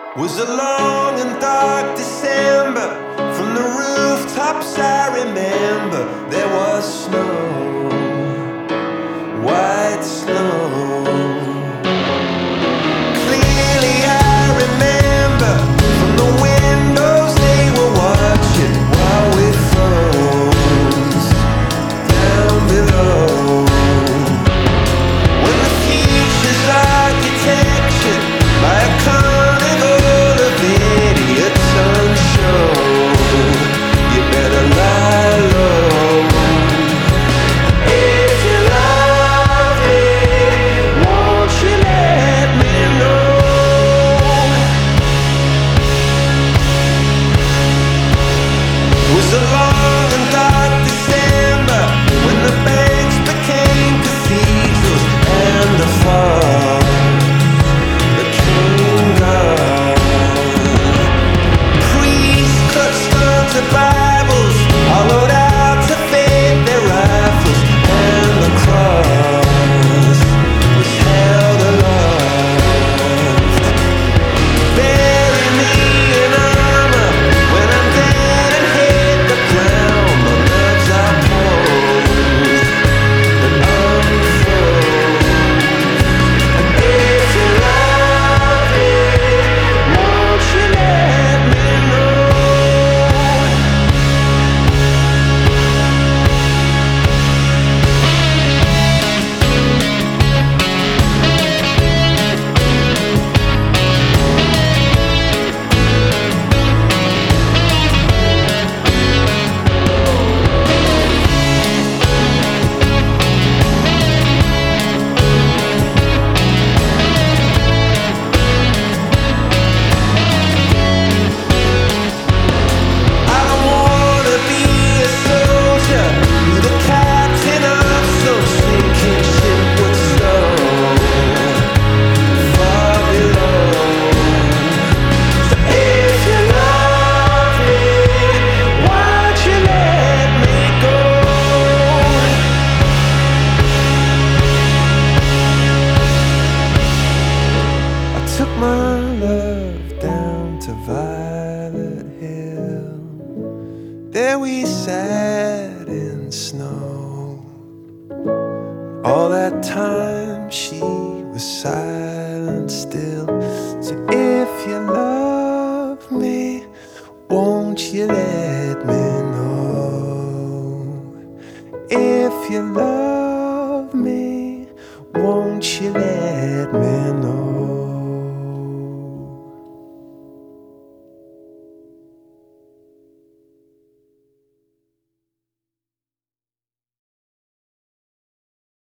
Was a long and dark December. From the rooftops I remember there was snow, white snow. Clearly I remember from the windows they were watching while we froze down below. When the future's architecture by a carnival of idiots on show, you better lie low. If you love me, won't you let me know? It was a long and dark December when the banks became cathedrals and the fog became gone. Priests clutched onto Bibles, hollowed out to fade their rifles, and the cross was held aloft. Bury me in armor when I'm dead and hit the ground. My nerves are posed and unfroze. And if you love me, won't you let me know? I don't wanna be a soldier, be the captain of some sinking ship with stone far below. So if you love me, why'd you let me go? I took my love down to Violet Hill. There we sat in snow. All that time she was silent still. So if you love me, won't you let me know? If you love me, won't you let me know?